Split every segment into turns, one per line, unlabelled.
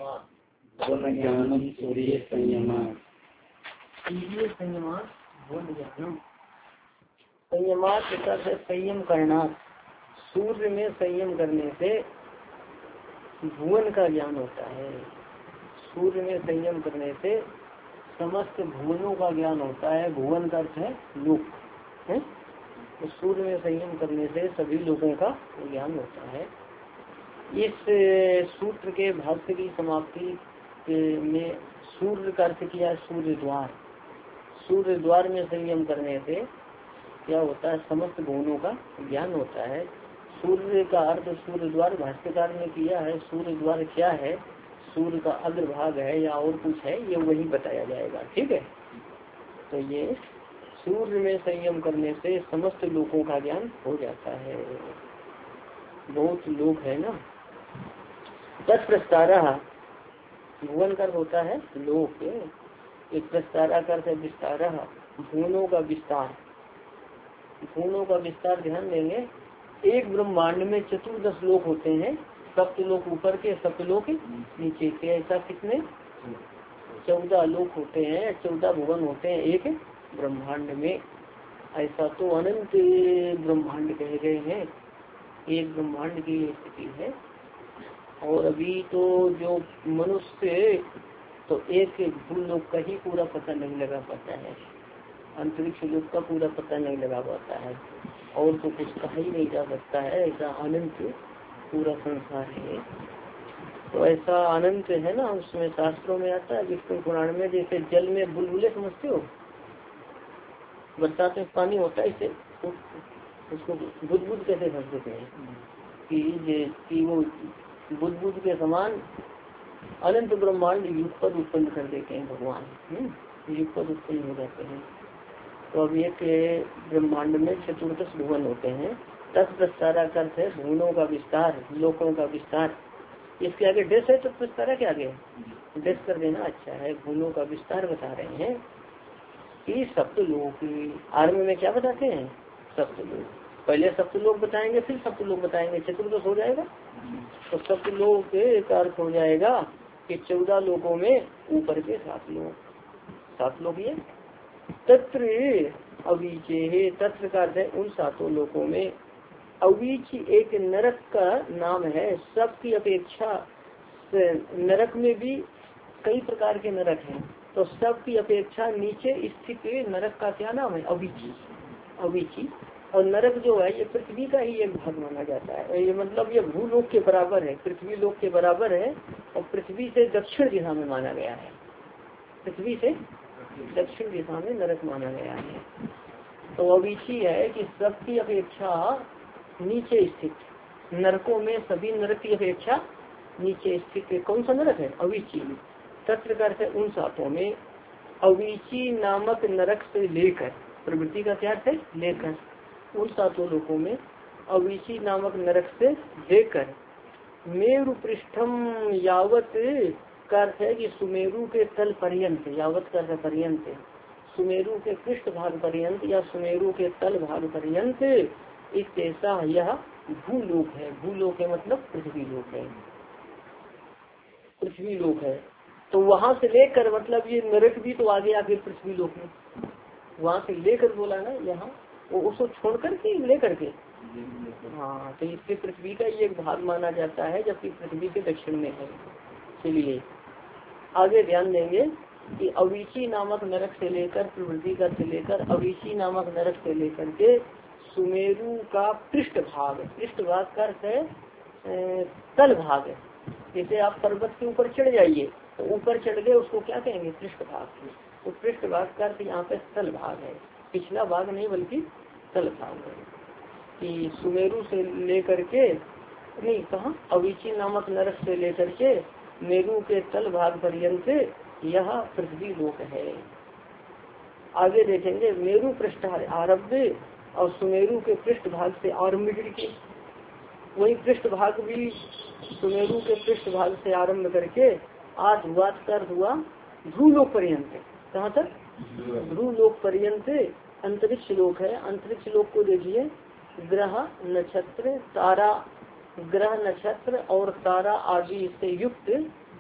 ज्ञानम सूर्य संयमात् संयम करना। सूर्य में संयम करने से भुवन का ज्ञान होता है। सूर्य में संयम करने से समस्त भुवनों का ज्ञान होता है। भुवन का अर्थ है लोक है। तो सूर्य में संयम करने से सभी लोगों का ज्ञान होता है। इस सूत्र के भाष्य की समाप्ति में सूर्य का अर्थ किया सूर्य द्वार। सूर्य द्वार में संयम करने से क्या होता है, समस्त भुवनों का ज्ञान होता है। सूर्य का अर्थ सूर्य द्वार भाष्यकार ने किया है। सूर्य द्वार क्या है, सूर्य का अग्रभाग है या और कुछ है, ये वही बताया जाएगा। ठीक है, तो ये सूर्य में संयम करने से समस्त लोगों का ज्ञान हो जाता है। बहुत लोग है ना। तत्प्रस्तारा भुवन का होता है लोक, एक प्रस्तारा का अर्थ है विस्तारा, भुवनों का विस्तार। भुवनों का विस्तार ध्यान देंगे। एक ब्रह्मांड में 14 लोक होते हैं, सप्तलोक ऊपर के, सप्तलोक नीचे के। ऐसा कितने 14 लोक होते हैं, 14 भुवन होते हैं एक ब्रह्मांड में। ऐसा तो अनंत ब्रह्मांड कहे गए हैं। एक ब्रह्मांड की स्थिति है। और अभी तो जो मनुष्य तो एक भूलोक का ही पूरा पता नहीं लगा पाता है, अंतरिक्ष लोक का पूरा पता नहीं लगा पाता है, और तो कुछ कहा ही नहीं जा सकता है। ऐसा अनंत पूरा संसार है। तो ऐसा अनंत है ना, उसमें शास्त्रों में आता है विष्णु पुराण में, जैसे जल में बुलबुले समझते हो, बरसात में पानी होता है, इसे उसको बुदबुद कैसे समझते हैं कि वो बुदबुद के समान अनंत ब्रह्मांड युगपद उत्पन्न कर देते हैं भगवान। युगपद उत्पन्न हो जाते हैं। तो अब एक ब्रह्मांड में 14 भुवन होते हैं। तत्प्रस्तारा का अर्थ है भुवनों का विस्तार, लोकों का विस्तार। इसके आगे डेस है, तत्प्रस्तारा के आगे डेस कर देना अच्छा है। भुवनों का विस्तार बता रहे हैं कि सप्तलोक। आरंभ में क्या बताते हैं, सप्तलोक। पहले सप्तलोक बताएंगे, फिर सप्तलोक बताएंगे, चतुर्दश हो जाएगा। तो सप्तलोक का अर्थ हो जाएगा कि 14 लोकों में ऊपर के 7 लोक। 7 लोक ये तत्र अवीचे, तत्र का अर्थ है उन 7 लोकों में। अवीच एक नरक का नाम है। सबकी अपेक्षा नरक में भी कई प्रकार के नरक हैं, तो सबकी अपेक्षा नीचे स्थित नरक का क्या नाम है, अवीची। अवीची। और नरक जो है ये पृथ्वी का ही एक भाग माना जाता है। ये मतलब ये भूलोक के बराबर है, पृथ्वी लोक के बराबर है, और पृथ्वी से दक्षिण दिशा में माना गया है। पृथ्वी से दक्षिण दिशा में नरक माना गया है। तो अवीची है कि सबकी अपेक्षा नीचे स्थित नरकों में, सभी नरक की अपेक्षा नीचे स्थित कौन सा नरक है, अवीची। तत्र का अर्थ है उन 7 में। अवीची नामक नरक से लेकर, प्रवृत्ति का क्या है, लेकर, उन 7 लोकों में अवीची नामक नरक से लेकर मेरु पृष्ठम यावत का अर्थ है कि सुमेरु के तल पर्यंत, यावत का अर्थ पर्यंत, सुमेरु के पृष्ठ भाग पर्यंत या सुमेरु के तल भाग पर्यंत। इस ऐसा यह भूलोक है। भूलोक है मतलब पृथ्वी लोक है, पृथ्वी लोक है। तो वहां से लेकर मतलब ये नरक भी तो आगे आगे पृथ्वी लोक में, वहां से लेकर बोला ना, यहाँ वो उसको छोड़ करके लेकर के। हाँ, तो इससे पृथ्वी का ये एक भाग माना जाता है, जबकि पृथ्वी के दक्षिण में है। इसलिए आगे ध्यान देंगे कि अवीची नामक नरक से लेकर, प्रवृत्ति का से लेकर अवीची नामक नरक से लेकर के सुमेरु का पृष्ठ भाग, पृष्ठ भाग का अर्थ है तल भाग। जैसे आप पर्वत के ऊपर चढ़ जाइए, तो ऊपर चढ़ गए उसको क्या कहेंगे, पृष्ठ भाग। तो पृष्ठ भाग का अर्थ यहाँ पे तल भाग है, पिछला भाग नहीं बल्कि तल भाग है। कि सुमेरु से लेकर के, नहीं कहा, अवीची नामक नरक से लेकर के मेरु के तल भाग पर्यंत यह पृथ्वी लोक है। आगे देखेंगे मेरु पृष्ठ आरब्ध और सुमेरु के पृष्ठ भाग से आरम्भ की, वही पृष्ठ भाग भी सुमेरु के पृष्ठ भाग से आरंभ करके आज हुआ ध्रुवलोक पर्यंत। कहाँ तक, ध्रुवलोक पर्यंत अंतरिक्ष लोक है। अंतरिक्ष लोक को देखिए, ग्रह नक्षत्र तारा, ग्रह नक्षत्र और तारा आदि से युक्त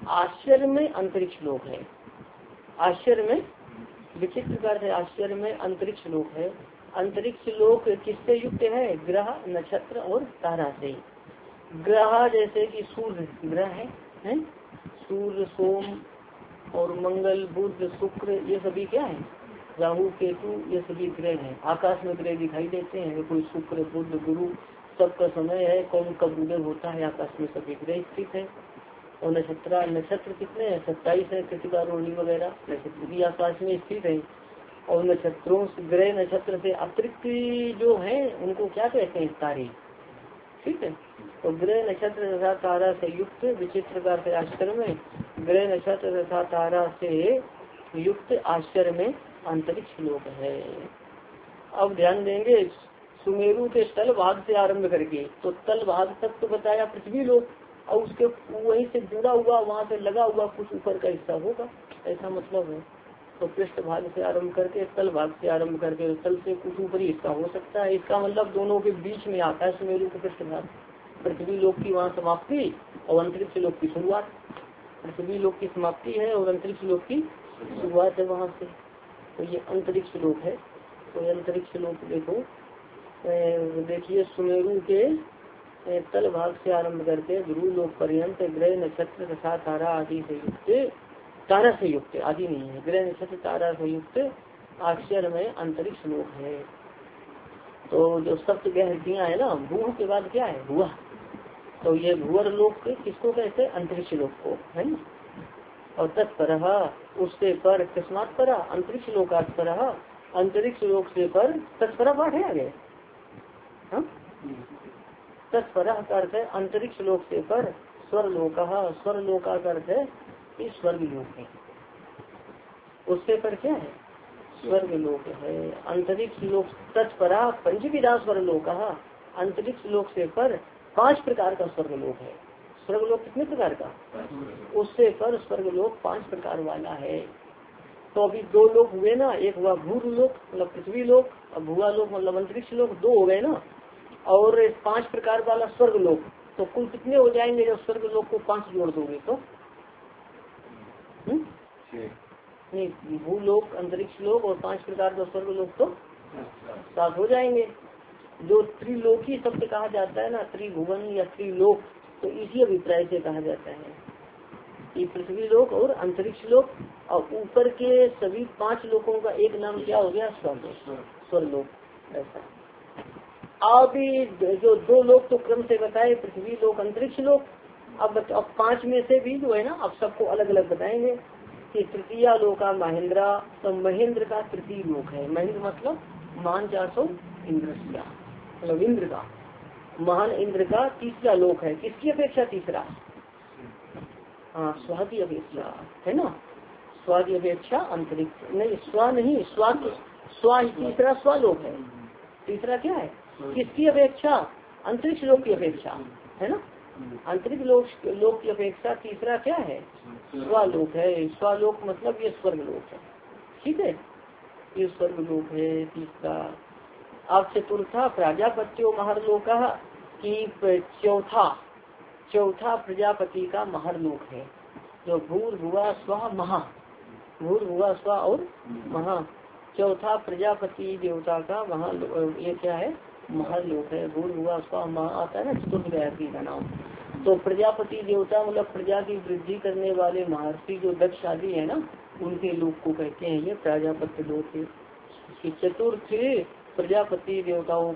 आश्चर्य में अंतरिक्ष लोक है। आश्चर्य में विचित्र का अर्थ है आश्चर्य में अंतरिक्ष लोक है। अंतरिक्ष लोक किससे युक्त है? ग्रह, नक्षत्र और तारा से। ग्रह जैसे कि सूर्य ग्रह है? सूर्य, सोम और मंगल, बुध, शुक्र, ये सभी क्या है? राहु, केतु, ये सभी ग्रह हैं। आकाश में ग्रह दिखाई देते हैं, कोई शुक्र, बुध, गुरु, सबका समय है, कौन कब उदय होता है, आकाश में सभी ग्रह स्थित है। और नक्षत्र कितने हैं? 27 है। कृतिका, रोहिणी वगैरह नक्षत्र भी आकाश में स्थित है। और नक्षत्रों से, ग्रह नक्षत्र से अतिरिक्त जो है उनको क्या कहते हैं? तारे। ठीक है। तो ग्रह नक्षत्र तथा तारा से युक्त विचित्र का अर्थ आश्चर्य में, ग्रह नक्षत्र तथा तारा से युक्त आश्चर्य में अंतरिक्ष लोक है। अब ध्यान देंगे सुमेरु के तल भाग से आरंभ करके, तो तल भाग तक तो बताया पृथ्वी लोक, और उसके वहीं से जुड़ा हुआ, वहां से लगा हुआ कुछ ऊपर का हिस्सा होगा, ऐसा मतलब है। तो पृष्ठ भाग से आरंभ करके तल भाग से आरंभ करके तल से कुछ ऊपरी हिस्सा हो सकता है। इसका मतलब दोनों के बीच में आता है सुमेरु के पृष्ठ भाग। पृथ्वी लोक की वहाँ समाप्ति और अंतरिक्ष लोक की शुरुआत। पृथ्वी लोक की समाप्ति है और अंतरिक्ष लोक की शुरुआत है वहाँ से। तो ये अंतरिक्ष लोक है। तो ये अंतरिक्ष लोक देखिए सुमेरु के तल भाग से आरंभ करके ध्रुव लोक पर्यंत ग्रह नक्षत्र तथा तारा आदि से युक्त, तारा से युक्त आदि नहीं है, ग्रह नक्षत्र तारा से युक्त आश्चर्य में अंतरिक्ष लोक है। तो जो सप्त गहरियां है ना, भू के बाद क्या है? भुआ। तो ये भूअर लोक किसको कहते हैं? अंतरिक्ष लोक को, है ना। और तत्पर उससे पर किस्मात पर अंतरिक्ष लोकात पर, अंतरिक्ष लोक से पर तत्पर पाठ है आगे। तत्पर का अर्थ है अंतरिक्ष लोक से पर स्वर्लोक, स्वर्लोका का अर्थ है स्वर्ग लोक है। उससे पर क्या है? स्वर्ग लोक है। अंतरिक्ष लोक तत्परा पंचविधा स्वर्लोक, अंतरिक्ष लोक से पर 5 प्रकार का स्वर्ग लोक है। स्वर्ग लोक कितने प्रकार का? उससे पर स्वर्ग लोक 5 प्रकार वाला है। तो अभी 2 लोक हुए ना, एक हुआ भूर लोक मतलब पृथ्वी लोक, और भुआ लोक मतलब अंतरिक्ष लोक, 2 हो गए ना। और 5 प्रकार वाला स्वर्ग लोक, तो कुल कितने हो जाएंगे जब स्वर्ग लोक को 5 जोड़ दोगे तो? नहीं, भूलोक, अंतरिक्ष लोक और 5 प्रकार का स्वर्ग लोक तो 7 हो जाएंगे। जो त्रिलोकी शब्द कहा जाता है ना, त्रिभुवन या त्रिलोक, तो इसी अभिप्राय से कहा जाता है कि पृथ्वी लोक और अंतरिक्ष लोक, और ऊपर के सभी 5 लोकों का एक नाम क्या हो गया? स्वर्लोक। ऐसा अब जो 2 लोक तो क्रम से बताए, पृथ्वी लोक, अंतरिक्ष लोक। अब 5 में से भी जो है ना, अब सबको अलग अलग बताएंगे कि तृतीय लोका महेंद्रा, तो महेंद्र का तृतीय लोक है। महेंद्र मतलब महान 400 इंद्र, मतलब इंद्र का, महान इंद्र का तीसरा लोक है। किसकी अपेक्षा तीसरा? हाँ, स्वा की अपेक्षा, है ना। स्वा की अपेक्षा अंतरिक्ष नहीं, स्वा नहीं, स्वा तीसरा स्वलोक है। तीसरा क्या है? किसकी अपेक्षा? अंतरिक्ष लोक की अपेक्षा, है ना। अंतरिक्ष लोक की अपेक्षा तीसरा क्या है? स्वलोक है। स्वलोक मतलब ये स्वर्ग लोक है। ठीक है, ये स्वर्ग लोक है तीसरा। अब चतुर्था प्रजापत्यो महरलोक की चौथा प्रजापति का महरलोक है, जो भूर भुआ स्वा महा, भूर भुआ स्वा और महा, चौथा प्रजापति देवता का महा, ये क्या है? महरलोक है। भूर भुआ स्वा महा आता है ना चतुर्थ गायत्री का नाम। तो प्रजापति देवता मतलब प्रजा की वृद्धि करने वाले महर्षि जो दक्ष आदि है ना, उनके लोक को कहते हैं ये प्रजापति लोक है। चतुर्थ प्रजापति देवताओं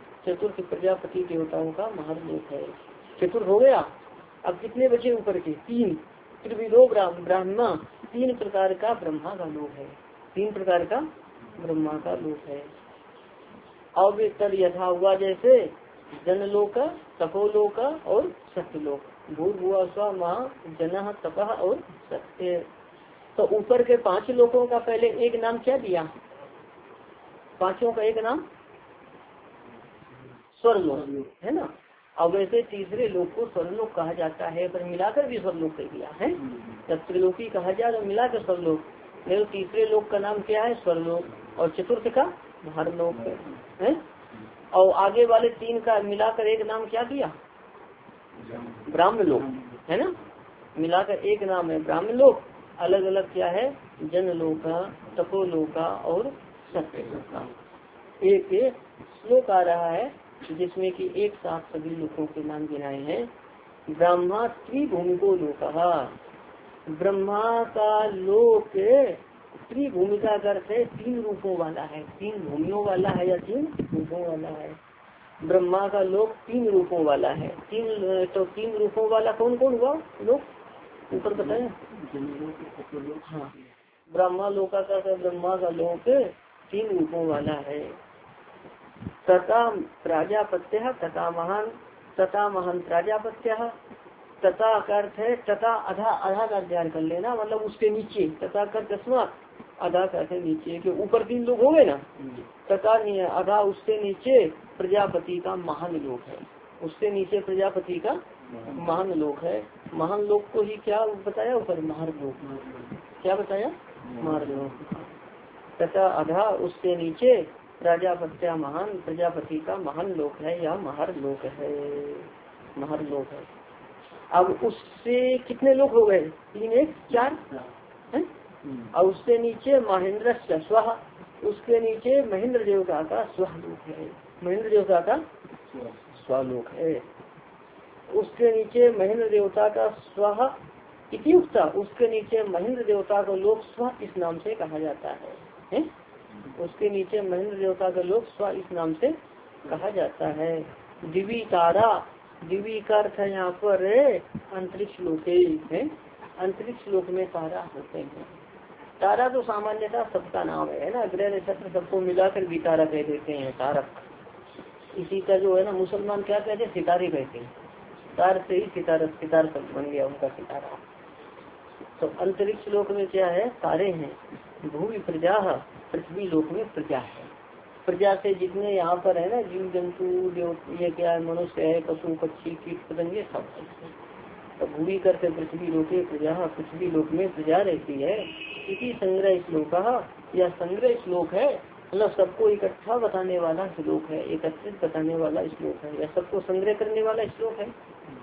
का महरलोक है। चतुर्थ हो गया। अब कितने बचे ऊपर के? 3। त्रिविधो ब्राह्मण, 3 प्रकार का ब्रह्मा का लोक है। 3 प्रकार का ब्रह्मा का लोक है। अब तद यथा हुआ जैसे जनलोक, तपोलोक और सत्यलोक। भूर भुआ स्वा महा, जन, तपः और सत्य। तो ऊपर के 5 लोकों का पहले एक नाम क्या दिया? 5 का एक नाम स्वर्गलोक, है ना। अब वैसे तीसरे लोक को स्वर्गलोक कहा जाता है, पर मिलाकर भी स्वर्गलोक कर दिया है। जब त्रिलोकी कहा जाए तो मिलाकर स्वर्गलोक, नहीं तो तीसरे लोक का नाम क्या है? स्वर्गलोक, और चतुर्थ का महरलोक है। और आगे वाले 3 का मिलाकर एक नाम क्या दिया? ब्राह्मलोक, है ना। मिलाकर एक नाम है ब्राह्मलोक, अलग अलग क्या है जनलोका, तपोलोका और सत्यलोका। एक श्लोक आ रहा है जिसमें कि एक साथ सभी लोगों के नाम गिनाए हैं। ब्रह्मा त्रिभूमिको लोकहा, ब्रह्मा का लोक त्रिभूमिका का अर्थ है तीन रूपों वाला है, तीन भूमियों वाला है या तीन रूपों वाला है। ब्रह्मा का लोक तीन रूपों वाला है। तीन रूपों वाला कौन कौन हुआ लोक ऊपर बताया। हाँ, ब्रह्मा लोका का ब्रह्मा का लोक तीन रूपों वाला है। तथा प्राजापत्य तथा महान प्राजापत्य, तथा का अर्थ है तथा आधा, आधा का अध्ययन कर लेना, मतलब उसके नीचे, तथा कर तस्मात आधा कहते नीचे के ऊपर तीन लोग हो गए ना, तथा आधा उससे नीचे प्रजापति का महान लोक है, उससे नीचे प्रजापति का महान लोक है। महान लोक को ही क्या बताया ऊपर महार लोक, क्या बताया महार लोक। तथा आधा उससे नीचे प्रजापत्या महान, प्रजापति का महान लोक है या महार लोक है, महार लोक है। अब उससे कितने लोग हो गए, तीन एक चार है। और उससे नीचे महेंद्र स्व, उसके नीचे महेंद्र देवता का स्वलोक है, महेंद्र देवता का स्वलोक है। उसके नीचे महेंद्र देवता का स्व इति उक्ता, उसके नीचे महेंद्र देवता का लोक स्व इस नाम से कहा जाता है? उसके नीचे महेंद्र देवता का लोक स्व इस नाम से कहा जाता है। दिवी तारा, दिवी का अर्थ है यहाँ पर अंतरिक्ष लोक है, अंतरिक्ष लोक में तारा होते हैं। तारा तो सामान्यतः सबका नाम है ना, ग्रह नक्षत्र सबको मिलाकर भी तारा कह देते हैं, तारक। इसी का जो है ना मुसलमान क्या कहते हैं, सितारे कहते हैं, तार से ही सितारा, सितार सब बन गया उनका सितारा। तो अंतरिक्ष लोक में क्या है, तारे हैं। भूमि प्रजा, पृथ्वी लोक में प्रजा है। प्रजा से जितने यहाँ पर है ना जीव जंतु ये क्या है, मनुष्य है, पशु पक्षी कीट पतंगे सब। तो भूमि करते पृथ्वी लोके प्रजा, पृथ्वी लोक में प्रजा रहती है। इसी संग्रह श्लोक, यह संग्रह श्लोक है, मतलब सबको इकट्ठा बताने वाला श्लोक है, एकत्रित बताने वाला श्लोक है, या सबको संग्रह करने वाला श्लोक है।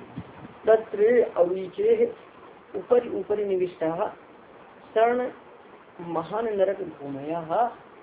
तत्र अविचे ऊपर ऊपर निविष्टा शरण महान नरक भूमया,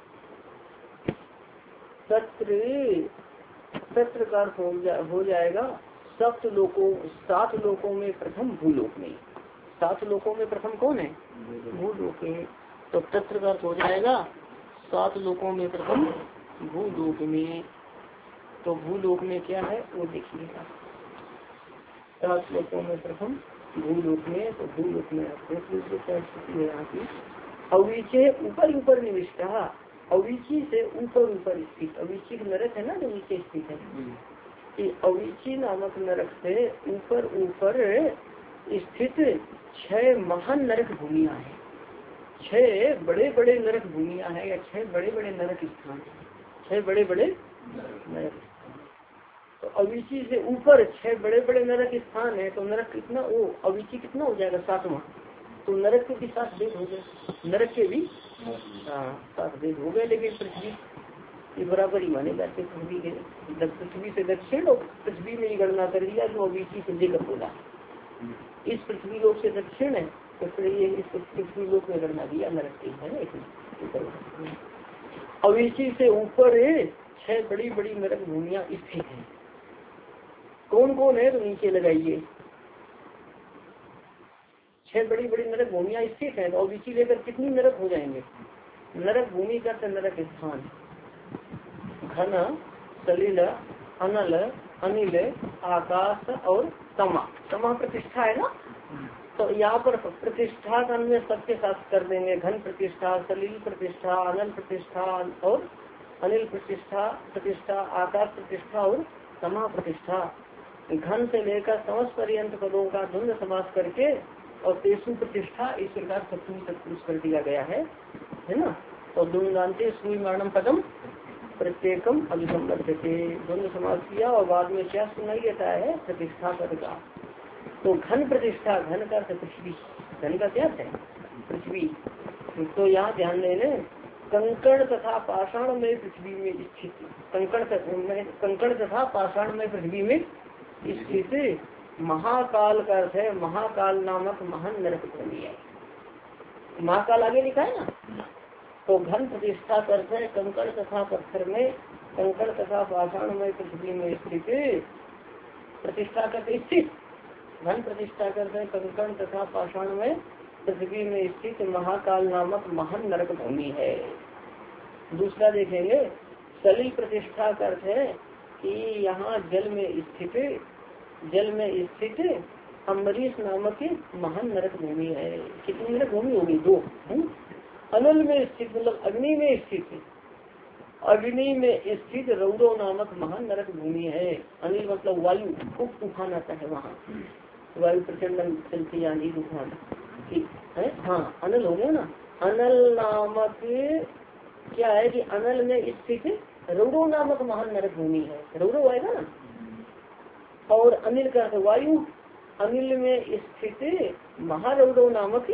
तत्र तत्र का हो जाएगा सप्त लोकों, सात लोकों में प्रथम भूलोक में। सात लोकों में प्रथम कौन है, भूलोक है। तो तत्र का हो जाएगा सात लोकों में प्रथम भूलोक में। तो भूलोक में क्या है वो देखिएगा, सात लोकों में प्रथम भूलोक में। तो भूलोक में क्या स्थिति है यहाँ की, अविचे ऊपर ऊपर निविष्टा, अविची से ऊपर ऊपर स्थित, अविची नरक है ना जो नीचे स्थित है, कि अविची नामक नरक से ऊपर ऊपर स्थित 6 महान नरक भूमियां हैं, 6 बड़े बड़े नरक भूमियां हैं, या 6 बड़े बड़े नरक स्थान, 6 बड़े बड़े नरक स्थान। तो अविची से ऊपर 6 बड़े बड़े नरक स्थान है। तो नरक कितना, वो अविची कितना हो जाएगा 7वां। तो नरक के भी 7 भेद हो गए, नरक के भी 7 भेद हो गए। लेकिन पृथ्वी ये बराबर ही माने जाते, पृथ्वी के पृथ्वी से दक्षिण और पृथ्वी में ही गणना कर दिया जो अविची से लेकर बोला, इस पृथ्वी लोक से दक्षिण है, तो फिर ये इस पृथ्वी लोक में गणना दिया नरक की है ना। अविची से ऊपर 6 बड़ी बड़ी नरक भूमियां स्थित है। कौन कौन है, तो नीचे लगाइए 6 बड़ी बड़ी नरक भूमियां स्थित है। तो अविची लेकर कितनी नरक हो जाएंगे, नरक भूमि का नरक स्थान, घन, सलिल, अनल, अनिल, आकाश और तमा। तमा प्रतिष्ठा है ना, तो यहाँ पर प्रतिष्ठा का अन्वय सबके साथ कर देंगे, घन प्रतिष्ठा, सलिल प्रतिष्ठा, अनल प्रतिष्ठा और अनिल प्रतिष्ठा, प्रतिष्ठा आकाश प्रतिष्ठा और तमा प्रतिष्ठा। घन से लेकर समस्त पर्यंत पदों का द्वंद्व समास करके और तेसु प्रतिष्ठा इस प्रकार सप्तमी तत्पुरुष कर दिया गया है ना। और द्वंद्वान्ते सुई मरणम पदम प्रत्येकम अभिसंबद्धते, द्वंद्व समास किया और बाद में क्या सुनाई देता है, प्रतिष्ठा पद का। तो घन प्रतिष्ठा, घन का पृथ्वी, घन का क्या है पृथ्वी। तो यहाँ ध्यान देने, कंकड़ तथा पाषाण में पृथ्वी में स्थित, कंकड़ तथा पाषाण में पृथ्वी में स्थित महाकाल का अर्थ है महाकाल नामक महान नरक भूमि है। महाकाल आगे लिखा है ना। तो घन प्रतिष्ठा का अर्थ है कंकड़ तथा पत्थर में, कंकड़ तथा पाषाण में पृथ्वी में स्थित, प्रतिष्ठा करते स्थित, घन प्रतिष्ठा करते हैं कंकड़ तथा पाषाण में पृथ्वी में स्थित महाकाल नामक महान नरक भूमि है। दूसरा देखेंगे सलिल प्रतिष्ठा का अर्थ है कि यहाँ जल में स्थित अम्बरीश नामक महान नरक भूमि है। कितनी नरक भूमि होगी? 2। अनल में स्थित मतलब अग्नि में स्थित, अग्नि में स्थित रौद्रो नामक महान नरक भूमि है। अनिल मतलब वायु, खूब तूफान आता है वहाँ, वायु प्रचंड चलती आंधी तूफान, ठीक है। हाँ अनल हो गया ना। अनल नामक क्या है कि अनल में स्थित रौद्रो नामक महान नरक भूमि है। रौद्रो आएगा ना। और अनिल का वायु, अनिल में स्थित महारौद्रो नामक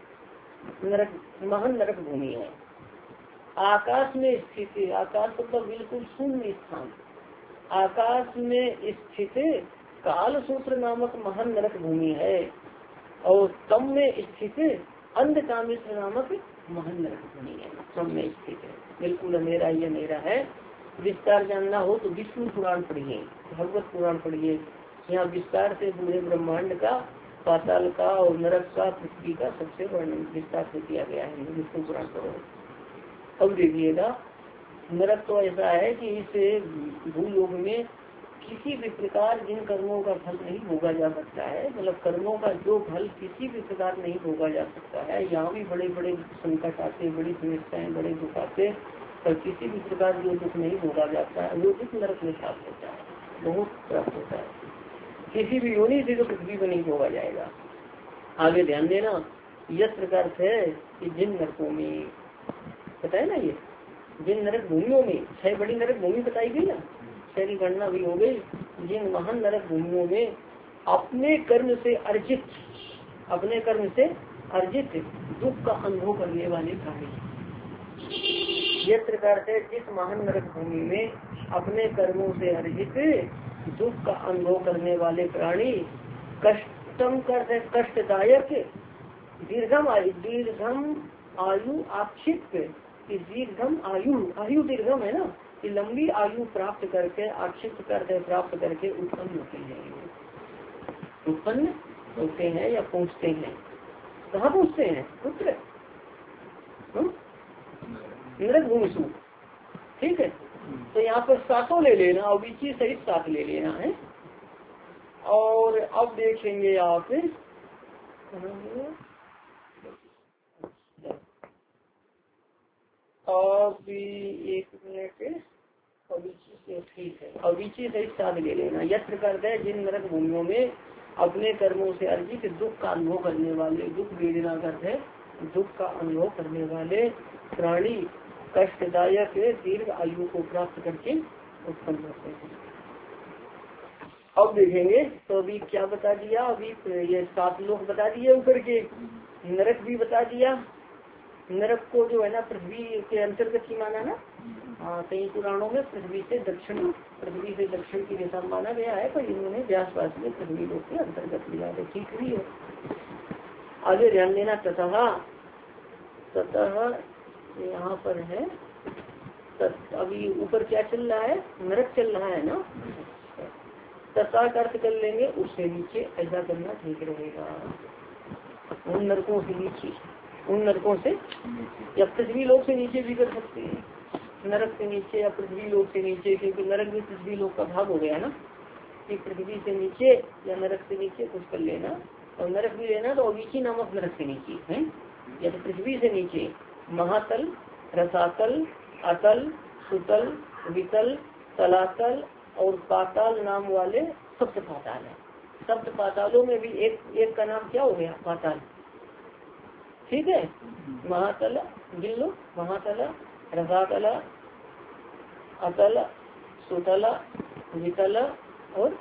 नरक महान नरक भूमि है। आकाश में स्थित, आकाश मतलब बिल्कुल शून्य स्थान, आकाश में स्थित काल सूत्र नामक महान नरक भूमि है। और तम में स्थित अंधकामेश्वर नामक महान नरक भूमि है। तम में स्थित है, बिल्कुल अंधेरा ही अंधेरा है। विस्तार जानना हो तो विष्णु पुराण पढ़िए, भगवत पुराण पढ़िए। यहाँ विस्तार से पूरे ब्रह्मांड का, पाताल का और नरक का, पृथ्वी का सबसे वर्णन विस्तार से किया गया है। विष्णु पुराण पढ़ो। अब देखिएगा नरक तो ऐसा है कि इस भूलोक में किसी भी प्रकार जिन कर्मों का फल नहीं भोगा जा सकता है, मतलब कर्मों का जो फल किसी भी प्रकार नहीं भोगा जा सकता है। यहाँ भी बड़े बड़े संकट आते, बड़ी समस्याएं, बड़े दुख आते, पर किसी भी प्रकार जो दुख नहीं भोगा जाता है वो दुख नरक में प्राप्त होता है, बहुत प्राप्त होता है। किसी भी योनि से तो पृथ्वी में नहीं भोगा जाएगा। आगे ध्यान देना, यत्र का अर्थ है कि जिन नरकों में, पता है ना, ये जिन नरक भूमियों में 6 बड़ी नरक भूमि बताई गई ना, 6 की गणना भी हो गई। जिन महान नरक भूमियों में अपने कर्म से अर्जित, अपने कर्म से अर्जित दुख का अनुभव करने वाले प्राणी। यत्र का अर्थ है जिस महान नरक भूमि में अपने कर्मों से अर्जित दुख का अनुभव करने वाले प्राणी, कष्टम करते कष्टदायक, दीर्घम आयु आक्षिप्त, दीर्घम आयु दीर्घम है ना, कि लंबी आयु प्राप्त करके, आक्षिप्त करके प्राप्त करके उत्पन्न होते हैं, उत्पन्न होते हैं या पहुँचते हैं। कहाँ पहुँचते हैं? पुत्र नरक भूमि सु, ठीक है। तो यहाँ पर 7 ले लेना और बीची सहित 7 ले लेना है। और अब देखेंगे आप अभी 1 मिनट, ठीक है, अविची सहित 7 ले लेना। यत्र करते हैं जिन नरक भूमियों में अपने कर्मों से अर्जित दुख का अनुभव करने वाले, दुख वेदना करते दुख का अनुभव करने वाले प्राणी कष्टदायक दीर्घ आयु को प्राप्त करके उत्पन्न होते हैं। अब देखेंगे तो अभी क्या बता दिया, अभी ये 7 लोग बता दिए ऊपर के, नरक भी बता दिया। नरक को जो है ना पृथ्वी के अंतर्गत ही माना ना। कई पुराणों में पृथ्वी से दक्षिण की दिशा माना गया है, पर इन्होंने व्यासवास में पृथ्वी लोग के अंतर्गत लिया है, ठीक भी है। आगे ध्यान देना, ततः यहाँ पर है, अभी ऊपर क्या चल रहा है? नरक चल रहा है ना। तथा का अर्थ कर लेंगे उससे नीचे, ऐसा करना ठीक रहेगा। उन नरकों से नीचे, उन नरकों से या पृथ्वी लोक से नीचे भी कर सकते हैं, नरक से नीचे या पृथ्वी लोक से नीचे, क्योंकि नरक भी पृथ्वी लोक का भाग हो गया ना, कि पृथ्वी से नीचे या नरक से नीचे कुछ कर लेना। और नरक भी लेना तो अवीची नामक नरक से नीचे है, या तो पृथ्वी से नीचे महातल, रसातल, अतल, सुतल, वितल, तलातल और पाताल नाम वाले सप्त पाताल है। सप्त पातालों में भी एक का नाम क्या हो गया? पाताल, ठीक है। महातल गिन लो, महातल, रसातल, अतल, सुतल, वितल और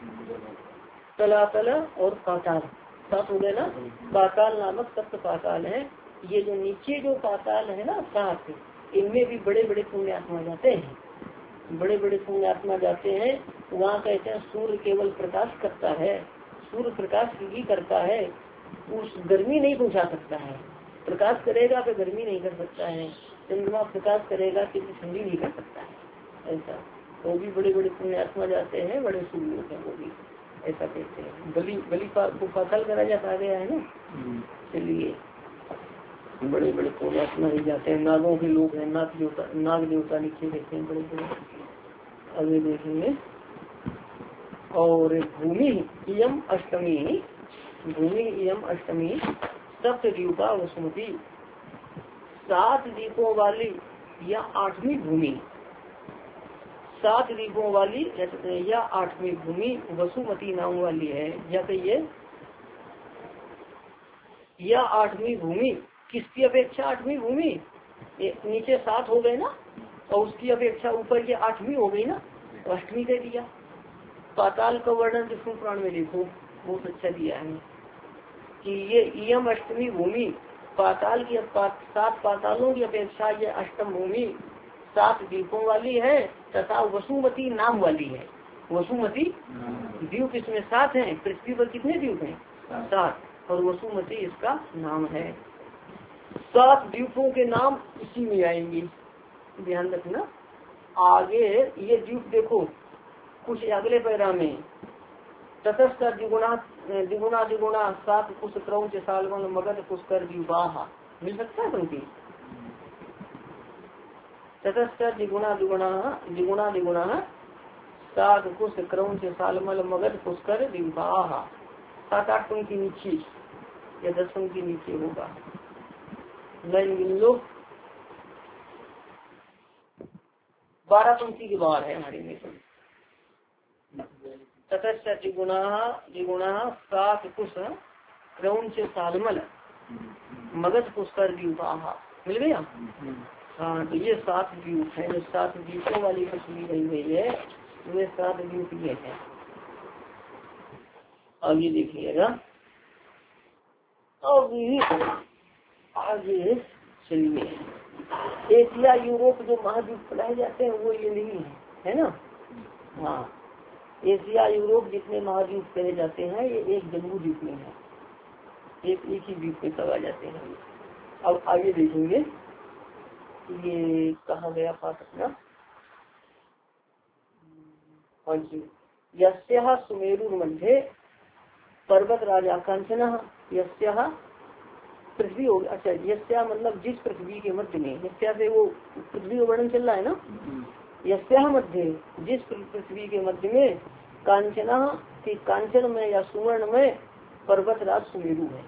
तलातल और पाताल, 7 हो गए ना। पाताल नामक सप्त पाताल है। ये जो नीचे जो पाताल है ना 7, इनमें भी बड़े बड़े पुण्यात्मा जाते हैं, बड़े बड़े पुण्यात्मा जाते हैं। वहाँ कहते हैं सूर्य केवल प्रकाश करता है सूर्य प्रकाश ही करता है, उस गर्मी नहीं पहुंचा सकता है। प्रकाश करेगा तो गर्मी नहीं कर सकता है, चंद्रमा प्रकाश करेगा कि ठंडी नहीं कर सकता है। ऐसा वो भी बड़े बड़े पुण्यात्मा जाते हैं, बड़े शुभ लोग हैं वो भी, ऐसा कहते हैं। बलि पाताल का राजा कहा गया है ना, इसलिए बड़े बड़े पुण्यात्मा ही जाते हैं। नागों के लोग हैं, नाग देवता नीचे रहते हैं बड़े बड़े। अभी देखेंगे। और भूमि इयम अष्टमी, भूमि इयम अष्टमी सप्तद्वीपा वसुमती, 7 द्वीपों वाली या 8वीं भूमि, 7 द्वीपों वाली या 8वीं भूमि वसुमती नाम वाली है। या कहिए या 8वीं भूमि, किसकी अपेक्षा 8वीं भूमि? नीचे 7 हो गए ना, और उसकी अपेक्षा ऊपर की 8वीं हो गई ना, तो 8वीं दे दिया। पाताल का वर्णन विष्णु पुराण में देखो, बहुत अच्छा दिया है कि ये इयम अष्टमी भूमि, पाताल की 7 पातालों की अपेक्षा ये अष्टम भूमि 7 द्वीपों वाली है, तथा वसुमती नाम वाली है। वसुमती द्वीप इसमें 7 हैं, पृथ्वी पर कितने द्वीप हैं? 7, और वसुमती इसका नाम है। 7 द्वीपों के नाम इसी में आएंगे, ध्यान रखना। आगे ये द्वीप देखो कुछ अगले पैरा में, तटस्थ द्विगुणा द्विगुणा द्विगुणा 7 कुश क्रौंच सालवन मगध पुष्कर द्वीपा, मिल सकता है पंक्ति। तटस्थ द्विगुणा द्विगुणा द्विगुणा द्विगुणा 7 कुश क्रौंच सालमल मगध पुष्कर द्वीपा। 7-8 पंक्ति नीचे या 10 पंक्ति नीचे होगा, लाइन गिन लो। 12 पंक्ति के बाद है हमारे में। तटस्थ द्विगुणा द्विगुणा 7 कुश क्रौंच सालमल मगध पुष्कर द्वीपा, मिल गया। हाँ, तो ये 7 द्वीप है, जो 7 द्वीपों वाली पृथ्वी रही गई है, वे 7 द्वीप ये है। आगे देखिएगा, अभी आगे चलिए। एशिया यूरोप जो महाद्वीप कहलाए जाते हैं वो ये नहीं है ना। हाँ, एशिया यूरोप जितने महाद्वीप कहे जाते हैं ये एक जम्बू द्वीप में है, एक ही द्वीप में सब आ जाते हैं। अब आगे देखेंगे ये कहाँ गया पाठ अपना। हाँ जी, यस्या सुमेरु मध्य पर्वत राजा कांचन, यस्या पृथ्वी हो, अच्छा यस्या मतलब जिस पृथ्वी के मध्य में, यस्या से वो पृथ्वी का वर्णन चल रहा है ना। यस्या मध्य, जिस पृथ्वी के मध्य में, कांचना की कांचन में या सुवर्ण में पर्वत राज सुमेरु है।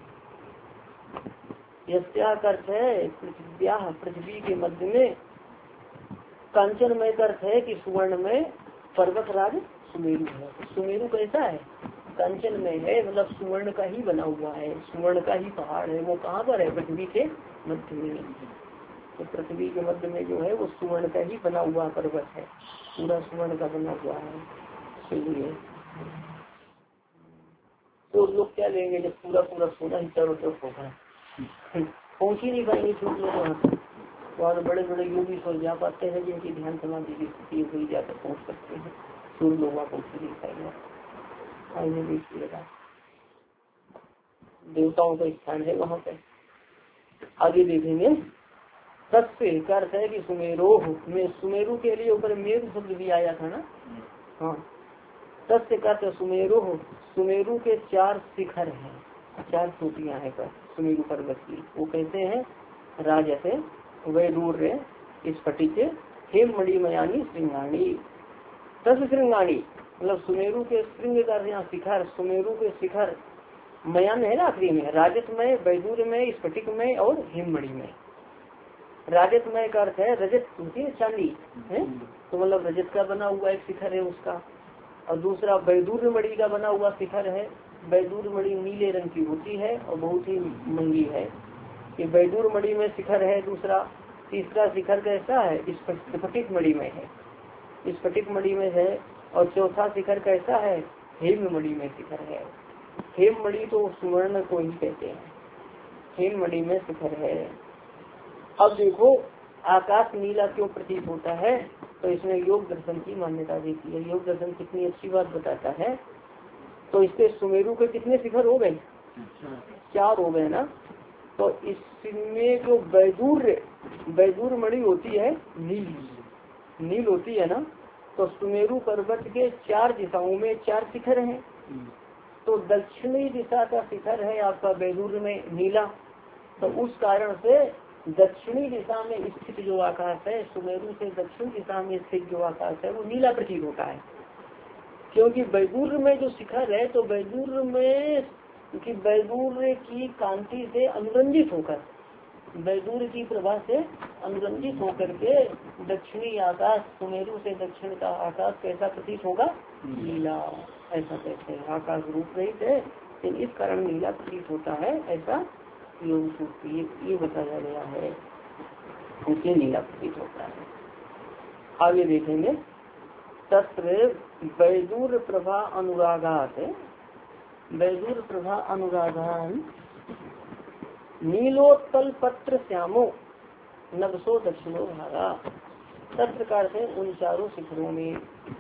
यस्या का अर्थ है पृथ्व्या, पृथ्वी के मध्य में, कांचन में अर्थ है कि सुवर्ण में पर्वत राज सुमेरु है। सुमेरु कैसा है? कांचन में है, मतलब सुवर्ण का ही बना हुआ है, सुवर्ण का ही पहाड़ है। वो कहाँ पर है? पृथ्वी के मध्य में। तो पृथ्वी के मध्य में जो है वो सुवर्ण का ही बना हुआ पर्वत है, पूरा सुवर्ण का बना हुआ है। इसलिए तो लोग क्या लेंगे जब पूरा पूरा सोना ही चारों तरफ होगा, पहुँच ही नहीं पाएंगे छोटे लोग वहाँ से। वहाँ बड़े बड़े योगी स्वर जा पाते हैं, जिनकी ध्यान समाधि की स्थिति हुई जाकर पहुँच सकते हैं, सूर्य लोग वहाँ पहुँच नहीं पाएंगे। आगे देखिएगा, देवताओं का स्थान है वहाँ पे। आगे देखेंगे, तत्व का अर्थ है कि सुमेरोह में, सुमेरु के लिए ऊपर मेरु शब्द भी आया था ना। हाँ, तत्व का अर्थ सुमेरोह, सुमेरु के 4 शिखर हैं, 4 चोटियां हैं पर सुमेरु पर्वत की। वो कहते हैं राजसे वैदूर्य स्फटिक हेममणिमयानी श्रृंगाणी। दस श्रृंगाणी मतलब सुमेरु के श्रृंग का यहाँ शिखर, सुमेरु के शिखर मयान है ना आखिरी में, राजत में, वैदूर्य में, स्फटिक में और हेममणि में। राजत में का अर्थ है रजत होती है, चांदी है, तो मतलब रजत का बना हुआ एक शिखर है उसका। और दूसरा वैदूर्य मणि का बना हुआ शिखर है। वैदूर्य मणि नीले रंग की होती है और बहुत ही महंगी है। ये वैदूर्य मणि में शिखर है दूसरा। तीसरा शिखर कैसा है? स्फटिक मणि में है, स्फटिक मणि में है। और चौथा शिखर कैसा है? हेममणि में शिखर है। हेममणि तो सुवर्ण को ही कहते हैं, हेममणि में शिखर है। अब देखो आकाश नीला क्यों प्रतीत होता है, तो इसमें योग दर्शन की मान्यता देती है। योग दर्शन कितनी अच्छी बात बताता है। तो इससे सुमेरु के कितने शिखर हो गए? 4 हो गए ना। तो इसमें जो बैदूर मणि होती है नील होती है ना, तो सुमेरु पर्वत के 4 दिशाओं में 4 शिखर हैं। तो दक्षिणी दिशा का शिखर है आपका बैदूर में नीला, तो उस कारण से दक्षिणी दिशा में स्थित जो आकाश है, सुमेरु से दक्षिण दिशा में स्थित जो आकाश है वो नीला प्रतीत होता है। क्योंकि बैदूर में जो शिखर है, तो बैदूर में कि बैदूर की कांति से अनुरंजित होकर, बैदूर की प्रभा से अनुरंजित होकर के दक्षिणी आकाश, सुमेरु से दक्षिण का आकाश कैसा प्रतीत होगा? नीला। ऐसा कहते हैं, आकाश रूप रहित है लेकिन इस कारण नीला प्रतीत होता है, ऐसा योग सूत्र ये बताया गया है, उससे नीला प्रतीत होता है। आगे देखेंगे, तत्र बैदूर प्रभा अनुरागात, बैदूर प्रभा अनुरागान नीलोत्पल पत्र श्यामो नवसो दक्षिणो भागा। तत्र प्रकार से उन 4 शिखरों में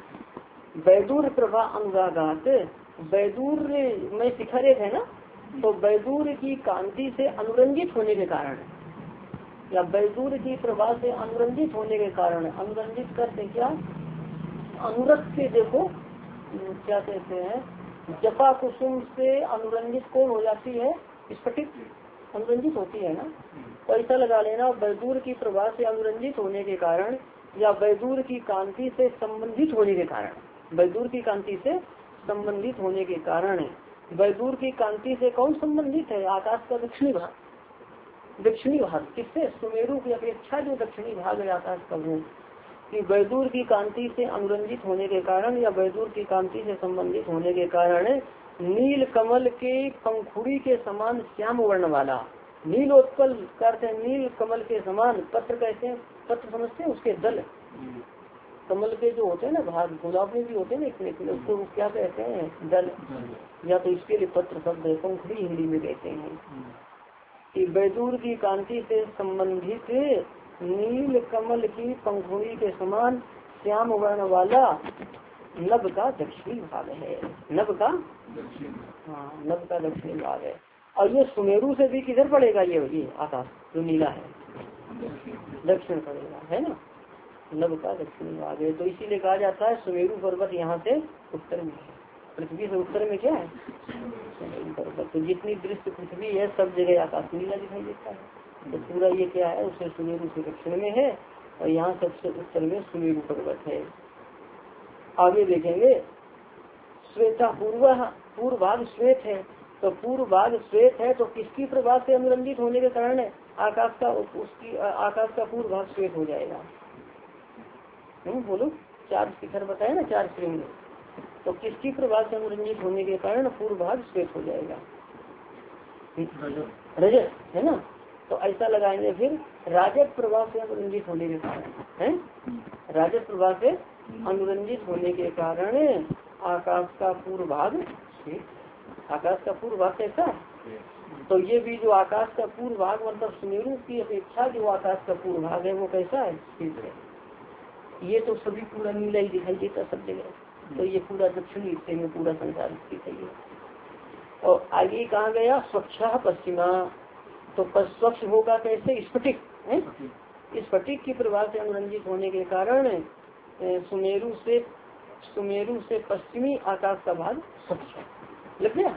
बैदूर प्रभा अनुरागात, बैदूर में शिखर एक है ना, तो बैदूर की कांति से अनुरंजित होने के कारण, या बैदूर की प्रभा से अनुरंजित होने के कारण, अनुरंजित करते क्या? अनुरक्त से देखो क्या कहते हैं, जपा कुसुम से अनुरंजित कौन हो जाती है? स्फटिक अनुरंजित होती है ना। तो ऐसा लगा लेना, बैदूर की प्रभा से अनुरंजित होने के कारण या बैदूर की कांति से संबंधित होने के कारण, बैदूर की कांति से संबंधित होने के कारण, बैदूर की कांति से कौन संबंधित है? आकाश का दक्षिणी भाग। दक्षिणी भाग किससे? सुमेरु की अपेक्षा जो दक्षिणी भाग है आकाश का, वो कि बैदूर की कांति से अनुरंजित होने के कारण या बैदूर की कांति से संबंधित होने के कारण नील कमल के पंखुड़ी के समान श्याम वर्ण वाला, नीलोत्पल करते हैं नील कमल के समान, पत्र कहते हैं, पत्र समझते हैं उसके दल, कमल के जो होते हैं ना भाग, गुलाब में भी होते हैं ना इतने, उसको क्या कहते हैं? दल, या तो इसके लिए पत्र शब्द है, पंखुड़ी हिंदी में कहते हैं। कि बैदूर की कांति से संबंधित नील कमल की पंखुड़ी के समान श्याम वर्ण वाला नभ का दक्षिणी भाग है। नभ का नभ का दक्षिणी भाग है। और ये सुमेरु से भी किधर पड़ेगा? ये आकाश जो नीला है दक्षिण पड़ेगा, है ना। नभ का दक्षिणी भाग है, तो इसीलिए कहा जाता है सुमेरु पर्वत यहाँ से उत्तर में है। पृथ्वी से उत्तर में क्या है? सुमेरु पर्वत। तो जितनी दृश्य पृथ्वी है सब जगह आकाश नीला दिखाई देता है। तो पूरा ये क्या है? उससे सुमेरु से दक्षिण में है और यहाँ सबसे उत्तर में सुमेरु पर्वत है। आगे देखेंगे, श्वेता पूर्व भाग श्वेत है, तो पूर्व भाग श्वेत है तो किसकी प्रभाव से अनुरंजित होने के कारण है? आकाश का, उसकी आकाश का पूर्व भाग श्वेत हो जाएगा। बोलो, 4 शिखर बताए ना, 4 श्रेणी, तो किसकी प्रभाव से अनुरंजित होने के कारण पूर्व भाग श्वेत हो जाएगा? रजत, है ना। तो ऐसा लगाएंगे फिर, राजत प्रभाव से अनुरंजित होने के कारण है, राजत प्रभाव से अनुरंजित होने के कारण आकाश का पूर्व भाग श्वेत, आकाश का पूर्व भाग कैसा? तो ये भी जो आकाश का पूर्व भाग मतलब सुमेरु की अपेक्षा जो आकाश का पूर्व भाग है वो कैसा है? श्वेत है। ये तो सभी पूरा नीला ही दिखाई देता सब जगह, तो ये पूरा दक्षिणी हिस्से में पूरा संसार दिखाई देता। और आगे कहाँ गया? स्वच्छ पश्चिमा, तो स्वच्छ होगा कैसे? स्फटिक है, स्फटिक की प्रभाव से अनुरंजित होने के कारण सुमेरु से पश्चिमी आकाश का भाग स्वच्छ लग गया।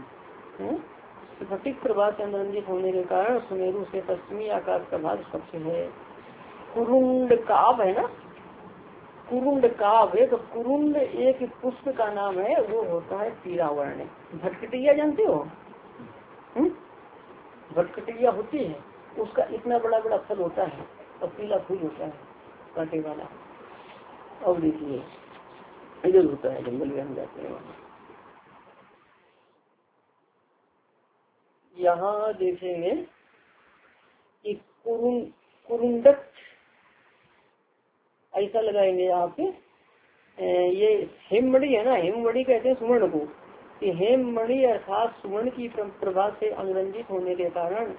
स्फटिक प्रभाव से अनुरंजित होने के कारण सुमेरु से पश्चिमी आकाश का भाग स्वच्छ है। कुरुंड काव है ना, कुरुंड काव है, तो कुरुंड एक पुष्प का नाम है, वो होता है पीला वर्ण। भटकटिया जानते हो? भटकटिया होती है, उसका इतना बड़ा बड़ा फल होता है और पीला फूल होता है कांटे वाला। और देखिए इधर होता है, जंगल में हम जाते हैं वहाँ। यहाँ देखेंगे कि कुरुंडक ऐसा लगाएंगे आप, ये हेममणि है ना, हेममणि कहते हैं सुवर्ण को, कि हेममणि अर्थात सुवर्ण की प्रभा से अनुरंजित होने के कारण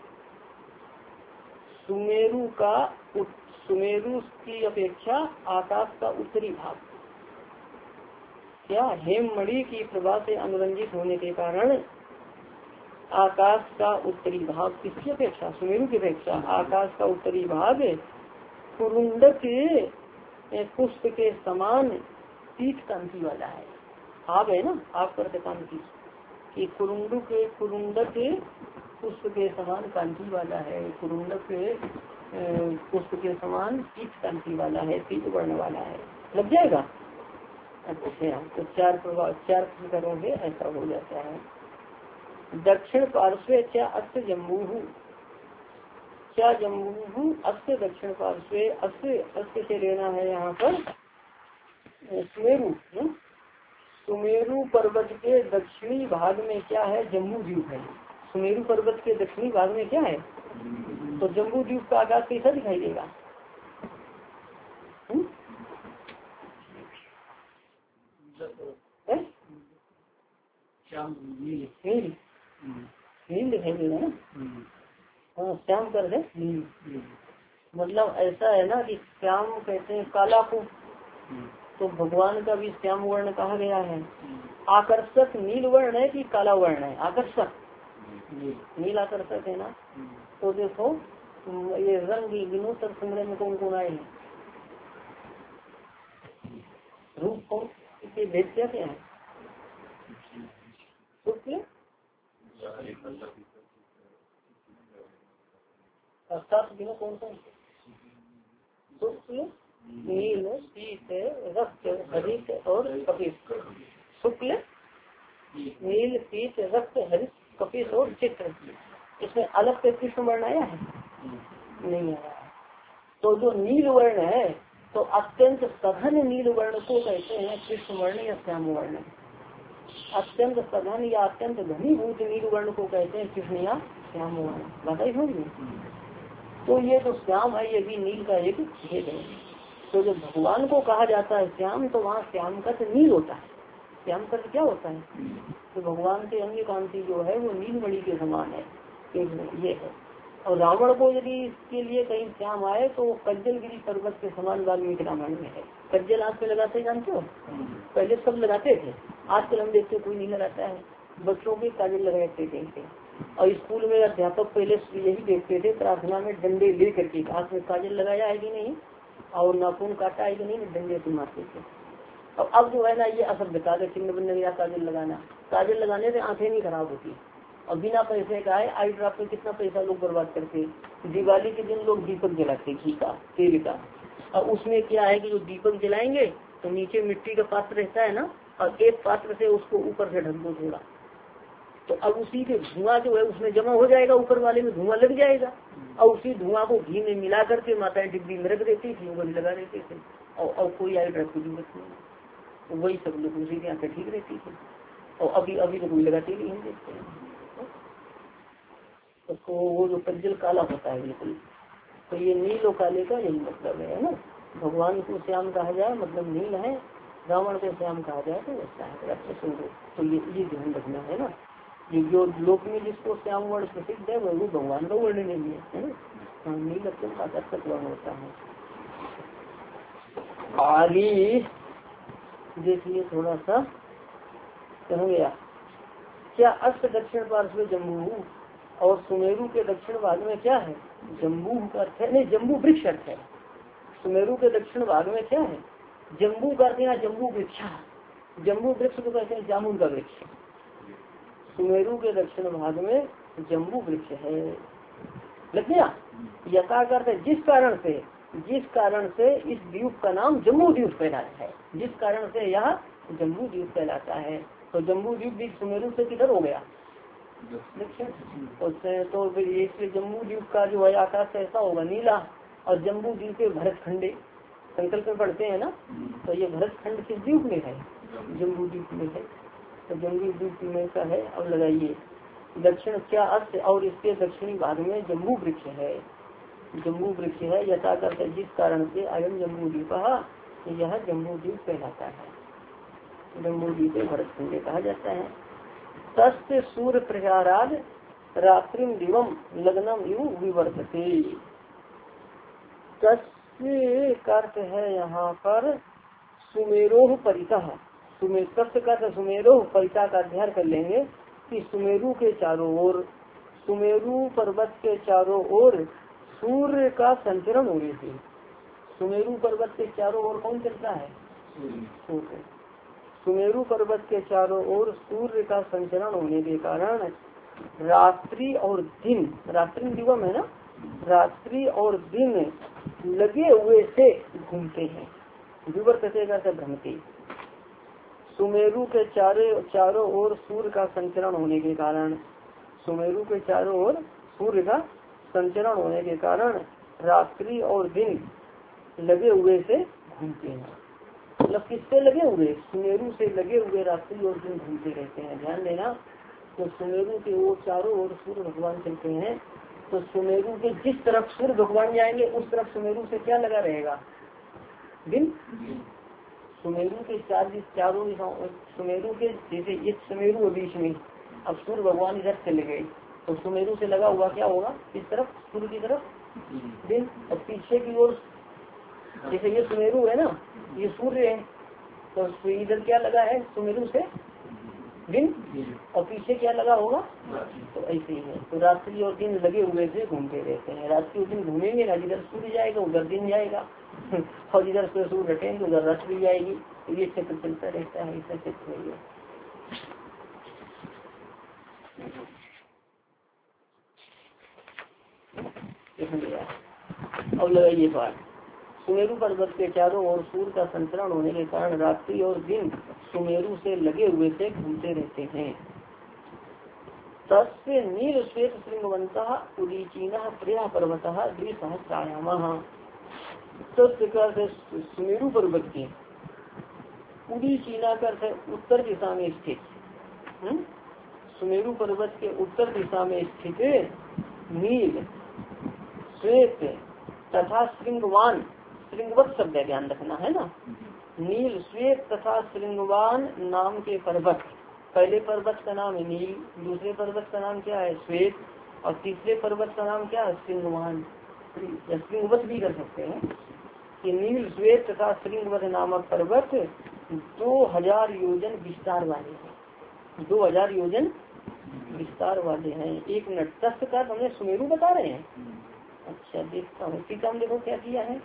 सुमेरु की अपेक्षा आकाश का उत्तरी भाग, क्या हेममणि की प्रभा से अनुरंजित होने के कारण आकाश का उत्तरी भाग किसकी अपेक्षा, सुमेरु की अपेक्षा आकाश का उत्तरी भाग कुरुंडक पुष्प के समान पीठ कांति वाला है। आप है ना, आप करते कांति कि कुरुंडक पुष्प के समान कांति वाला है, कुरुंडक पुष्प के समान पीठ कांति वाला है, पीठ वर्ण वाला है। लग जाएगा। अच्छा, तो चार करोगे ऐसा हो जाता है। दक्षिण पार्श्वे क्या अस्त जम्बू, क्या जम्बू अस्त दक्षिण पार्श्वे, अस्त से लेना है यहाँ पर सुमेरु। सुमेरु पर्वत के दक्षिणी भाग में क्या है, जम्बू द्वीप है। सुमेरु पर्वत के दक्षिणी भाग में क्या है, तो जम्बू द्वीप का आकाश कैसा दिखाई देगा। नील दिखाई देगा ना। हाँ, श्याम कर है नील। मतलब ऐसा है ना कि श्याम कहते हैं काला को, तो भगवान का भी श्याम वर्ण कहा गया है। आकर्षक नील वर्ण है कि काला वर्ण है, आकर्षक नील आकर्षक है ना। तो देखो ये रंग विनोद संग्रह में कौन कौन आए हैं, रूप कौन के भेद क्या क्या है, अर्थात कौन कौन, शुक्ल नील पीत रक्त हरित और कपित। शुक्ल नील पीत रक्त हरित कपित और चित्र, इसमें अलग से कृष्ण वर्ण आया है नहीं आया है। तो जो नील वर्ण है तो अत्यंत सघन नील वर्ण को कहते हैं कृष्ण वर्ण या श्याम वर्ण। अत्यंत सघन या अत्यंत घनीभूत नील वर्ण को कहते हैं कृष्ण या श्याम वर्ण। बताइए समझिए। तो ये जो श्याम है ये भी नील का एक भेद है। तो जब भगवान को कहा जाता है श्याम, तो वहाँ श्याम का नील होता है। श्याम का क्या होता है, तो भगवान के अंग कांति जो है वो नीलमणि के समान है, ये है। और रावण को यदि इसके लिए कहीं श्याम आए तो कज्जलगिरी पर्वत के समान वाल्मीकि रामायण में है। कज्जल आँख में लगाते जानते हो, पहले सब लगाते थे, आजकल हम देखते कोई नहीं लगाता है। बच्चों के काजल लगाते थे और स्कूल में अध्यापक पहले यही देखते थे, प्रार्थना में डंडे ले करके आँख में काजल लगाया है कि नहीं और नाखून काटा है कि नहीं, डंडे से मारते थे। और अब जो है ना ये असभ्यता का चिन्ह बनने गया काजल लगाना। काजल लगाने से आंखें नहीं खराब होती। और बिना पैसे का है आई ड्रॉप में कितना पैसा लोग बर्बाद करते। दिवाली के दिन लोग दीपक जलाते घी का तेल का, और उसमें क्या है कि जो दीपक जलाएंगे तो नीचे मिट्टी का पात्र रहता है ना, और एक पात्र से उसको ऊपर से ढक दो थोड़ा, तो अब उसी के धुआं जो है उसमें जमा हो जाएगा, ऊपर वाले में धुआं लग जाएगा। और उसी धुआं को घी में मिला करके माताएं डिब्बी में रख देती थी, वो लगा देते थे। और कोई आई ड्रॉप की जरूरत नहीं, वही सब लोग उसी की आंखें ठीक रहती थी। और अभी तो कोई लगाते नहीं हम देखते हैं। तो वो जो कज्जल काला होता है बिल्कुल, तो ये नील और काले का यही मतलब है ना। भगवान को श्याम कहा जाए मतलब नील है, रावण को श्याम कहा जाए तो ऐसा है। अच्छा सुनो, तो ये ध्यान रखना है ना, ये जो लोक में जिसको श्याम वर्ण प्रसिद्ध है वो भगवान का वर्ण नहीं है ना। नील अत्यंत आकर्षक वर्ण होता है। आगे देखिए थोड़ा सा कह गया, क्या अस्त दक्षिण पार्श्व जम्बू, और सुमेरु के दक्षिण भाग में क्या है, जम्बू का अर्थ है, नहीं जम्बू वृक्ष अर्थ है। सुमेरु के दक्षिण भाग में क्या है, जम्बू का अर्थ है जम्बू वृक्ष। जम्बू वृक्ष को कहते हैं जामुन का वृक्ष। सुमेरु के दक्षिण भाग में जम्बू वृक्ष है। लग गया। यथा करते जिस कारण से इस द्वीप का नाम जम्बू द्वीप कहलाता है, जिस कारण से यह जम्बू द्वीप कहलाता है। तो जम्बू द्वीप भी सुमेरु से किधर हो गया, उससे। तो फिर इसलिए जम्बू द्वीप का जो है आकाश ऐसा होगा नीला, और जम्बू द्वीप के भरत खंडे संकल्प में पढ़ते हैं ना, तो ये भरत खंड किस द्वीप में है, जम्बू द्वीप में है। तो जम्बू द्वीप में का है। अब लगाइए दक्षिण क्या अस्त, और इसके दक्षिणी भाग में जम्बू वृक्ष है। जम्बू वृक्ष है यथा करते जिस कारण से अयम जम्बू द्वीप, यह जम्बू द्वीप कहलाता है। जम्बू द्वीप भरत खंडे कहा जाता है। तस्य सूर्य प्रचाराद रात्रिम दिवम लग्नम यु विवर्तते। तस्य अर्थ है यहाँ पर सुमेरोह परितः, तत्व का सुमेरु परिता का अध्ययन कर लेंगे कि सुमेरु के चारों ओर, सुमेरु पर्वत के चारों ओर सूर्य का संचरण होने से, सुमेरु पर्वत के चारों ओर कौन चलता है? सूर्य। सुमेरु पर्वत के चारों ओर सूर्य का संचरण होने के कारण रात्रि और दिन, रात्रि दिवम है ना, रात्रि और दिन लगे हुए से घूमते हैं। विवर्त से भ्रमती। सुमेरु के चारों ओर सूर्य का संचरण होने के कारण, सुमेरु के चारों ओर सूर्य का संचरण होने के कारण रात्रि और दिन लगे हुए से घूमते हैं। मतलब किससे लगे हुए? सुमेरु से लगे हुए रात्रि और दिन घूमते रहते हैं। ध्यान देना, तो सुमेरु के वो चारों ओर सूर्य भगवान चलते हैं, तो सुमेरु के जिस तरफ सूर्य भगवान जाएंगे उस तरफ सुमेरु से क्या लगा रहेगा? दिन। सुमेरु के चारों सुमेरु के जैसे एक सुमेरु है बीच में, अब सूर्य भगवान इधर चले गए तो सुमेरु से लगा हुआ क्या होगा? इस तरफ सूर्य की तरफ दिन। और पीछे की ओर जैसे ये सुमेरु है ना, ये सूर्य है, तो इधर क्या लगा है? सुमेरु से दिन, और पीछे क्या लगा होगा? तो ऐसे ही है। तो रात्रि और दिन लगे हुए से घूमते रहते हैं। रात्रि और दिन घूमेंगे ना, जिधर सूर्य जाएगा उधर दिन जाएगा और जिधर सूर्य हटेंगे उधर रात्रि जाएगी। तो ये चक्र चलता रहता है, ऐसा चक्र है। अब लगाइए पाठ। सुमेरु पर्वत के चारों ओर सूर्य का संचरण होने के कारण रात्रि और दिन सुमेरु से लगे हुए से घूमते रहते हैं। तस्य नील श्वेत श्रृंगवंत उदीचीना प्रिया पर्वत द्विसहस्रायाम। सुमेरु पर्वत के उदीचीना का उत्तर दिशा में स्थित, सुमेरु पर्वत के उत्तर दिशा में स्थित नील श्वेत तथा श्रृंगवान, श्रृंगवत शब्द है, ध्यान रखना है ना। नील श्वेत तथा श्रृंगवान नाम के पर्वत, पहले पर्वत का नाम है नील, दूसरे पर्वत का नाम क्या है? श्वेत, और तीसरे पर्वत का नाम क्या है? श्रृंगवान, या श्रृंगवत भी कर सकते हैं। कि नील श्वेत तथा श्रृंगवत नामक पर्वत 2000 योजन विस्तार वाले हैं, 2000 योजन विस्तार वाले हैं। एक मिनट, तस्त का हमें सुमेरु बता रहे हैं। अच्छा देखता हूँ, टीका में देखो क्या किया है।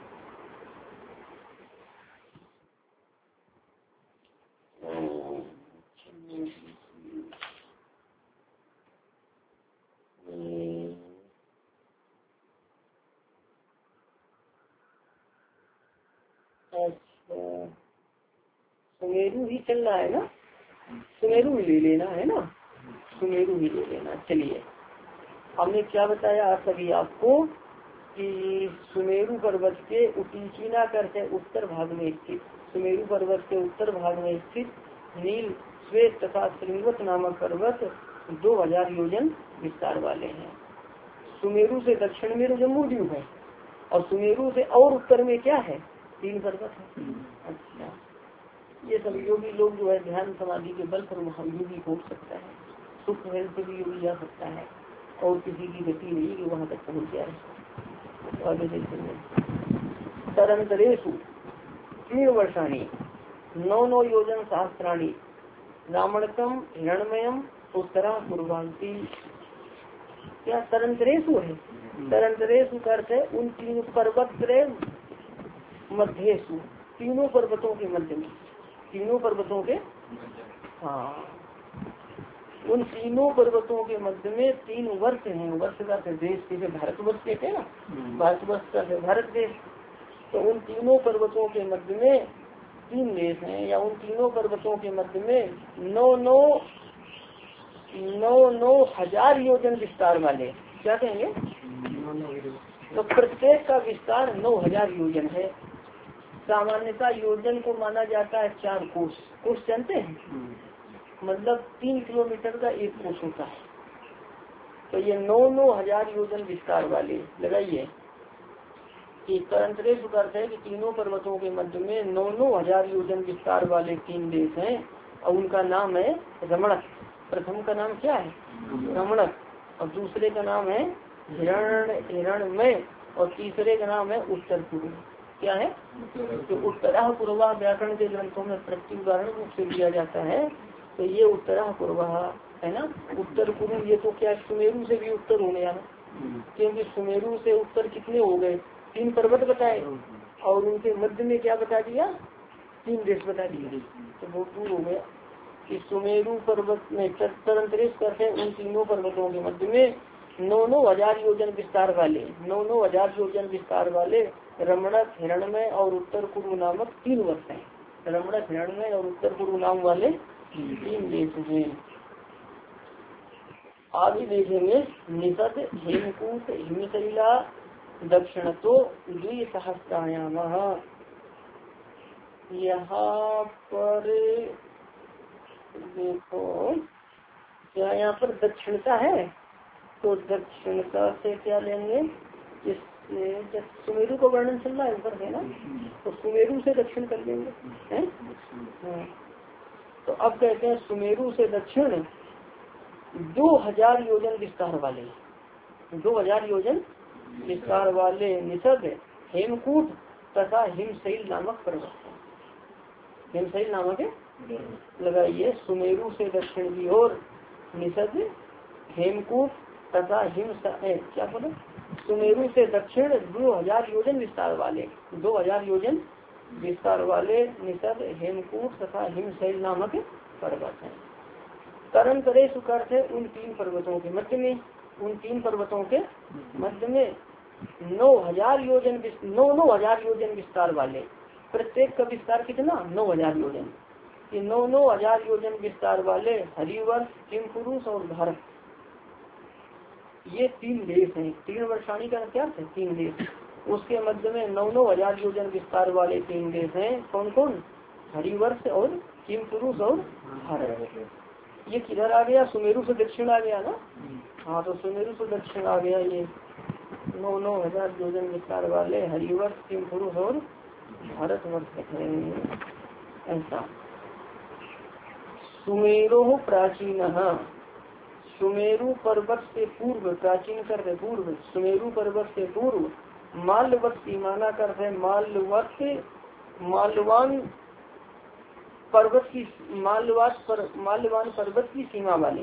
अच्छा, सुमेरु ही चल रहा है ना, सुमेरु ही ले लेना है ना, सुमेरु ही ले लेना। चलिए, हमने क्या बताया सभी आपको कि सुमेरु पर्वत के उटीचीना करते उत्तर भाग में स्थित, सुमेरु पर्वत के उत्तर भाग में स्थित नील श्वेत तथा श्रृंगवत नामक पर्वत 2000 योजन विस्तार वाले हैं। सुमेरु से दक्षिण में जम्बूद्वीप है, और सुमेरु से और उत्तर में क्या है? 3 पर्वत है। अच्छा, ये सब योगी लोग जो है ध्यान समाधि के बल पर वहाँ योगी हो सकता है, सुख से भी योगी जा सकता है, और किसी की गति नहीं कि वहाँ तक पहुँच जाए। तो आगे देखेंगे। तरंतरेषु 3 वर्षाणी 9 योजन सहस्राणी रामणकम हिरणमयम उत्तरा पूर्वांती। क्या तरंतरेषु है? तरंतरेषु करते उन 3 पर्वत मध्येषु, तीनों पर्वतों के मध्य में, तीनों पर्वतों के, हाँ, उन तीनों पर्वतों के मध्य में 3 वर्ष हैं। वर्ष का देश, जैसे भारतवर्ष कहते हैं ना, भारतवर्ष का भारत देश, तो उन तीनों पर्वतों के मध्य में 3 देश हैं, या उन तीनों पर्वतों के मध्य में 9 हजार योजन विस्तार वाले, क्या कहेंगे? तो प्रत्येक का विस्तार 9000 योजन है। सामान्यतः योजन को माना जाता है 4 कोस। कोस जानते हैं? मतलब 3 किलोमीटर का एक कोस होता है। तो ये 9 हजार योजन विस्तार वाले लगाइए कि तरंतरेषु का अर्थ है कि तीनों पर्वतों के मध्य में 9 हजार योजन विस्तार वाले 3 देश हैं, और उनका नाम है रमणक। प्रथम का नाम क्या है? रमणक, और दूसरे का नाम है हिरणमय, और तीसरे का नाम है उत्तर पूर्व। क्या है? तो उत्तरा पूर्वा व्याकरण के ग्रंथों में प्रत्युदाहरण रूप से दिया जाता है। तो ये उत्तरा पूर्वा है ना, उत्तर पूर्व, ये तो क्या सुमेरु से भी उत्तर हो गया ना, क्योंकि सुमेरु से उत्तर कितने हो गए? 3 पर्वत बताए और उनके मध्य में क्या बता दिया? 3 देश बता दिए, तो बहुत दूर हो गया। कि सुमेरु पर्वत में तदंतरिक्ष करते उन तीनों पर्वतों के मध्य में 9,000 योजन विस्तार वाले 9,000 योजन विस्तार वाले रमणक, हिरण्मय और उत्तर पूर्व नामक 3 वर्ष हैं। रमणक, हिरण्मय और उत्तर पूर्व नाम वाले 3 देश हैं। आगे देखेंगे निषद, हेमकूट, हिमशैला, दक्षिण तो द्विसहस्रायाम। यहाँ पर देखो क्या यहाँ पर दक्षिणता है, तो दक्षिणता से क्या लेंगे? इससे सुमेरु का वर्णन चल रहा है ऊपर है ना, तो सुमेरु से दक्षिण कर लेंगे हैं। हाँ। तो अब कहते हैं सुमेरु से दक्षिण 2,000 योजन विस्तार वाले 2,000 योजन विस्तार वाले निषद, हेमकूट तथा हिमशैल नामक पर्वत। हिमशैल नामक लगाइए सुमेरु से दक्षिण की ओर निषद, हेमकूट तथा क्या बोले? सुमेरु से दक्षिण 2,000 योजन विस्तार वाले 2,000 योजन विस्तार वाले निषद, हेमकूट तथा हिमशैल नामक पर्वत है। करण करे सुकर्थ है उन 3 पर्वतों के मध्य में, उन 3 पर्वतों के मध्य में 9,000 योजन 9,000 योजन विस्तार वाले। प्रत्येक का विस्तार कितना? 9,000 योजन। ये 9,000 योजन विस्तार वाले हरिवर्ष, किमपुरुष और भारत, ये 3 देश हैं। 3 वर्षाणी का क्या है? 3 देश। उसके मध्य में 9,000 योजन विस्तार वाले 3 देश हैं। कौन कौन? हरिवर्ष और किमपुरुष और भारत। ये किधर आ गया? सुमेरु से दक्षिण आ गया ना। हाँ, तो सुमेरु से दक्षिण आ गया ये 9,000 योजन विस्तार वाले हरिवर्ष, किमपुरुष और भारत वर्ष है। ऐसा सुमेरो प्राचीन, सुमेरु पर्वत से पूर्व, प्राचीन कर पूर्व, सुमेरु पर्वत से पूर्व माल्यवत सीमाना कर माल्यवान पर्वत की माल्यवान पर्वत की सीमा वाले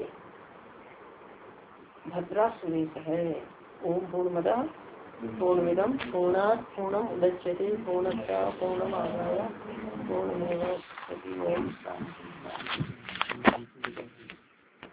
भद्रा सुरेश है। ओम पूर्णमदः पूर्णमिदं पूर्णात् पूर्णम् उदच्यते पूर्णस्य पूर्णमादाय पूर्णमेवावशिष्यते। ओम शांति।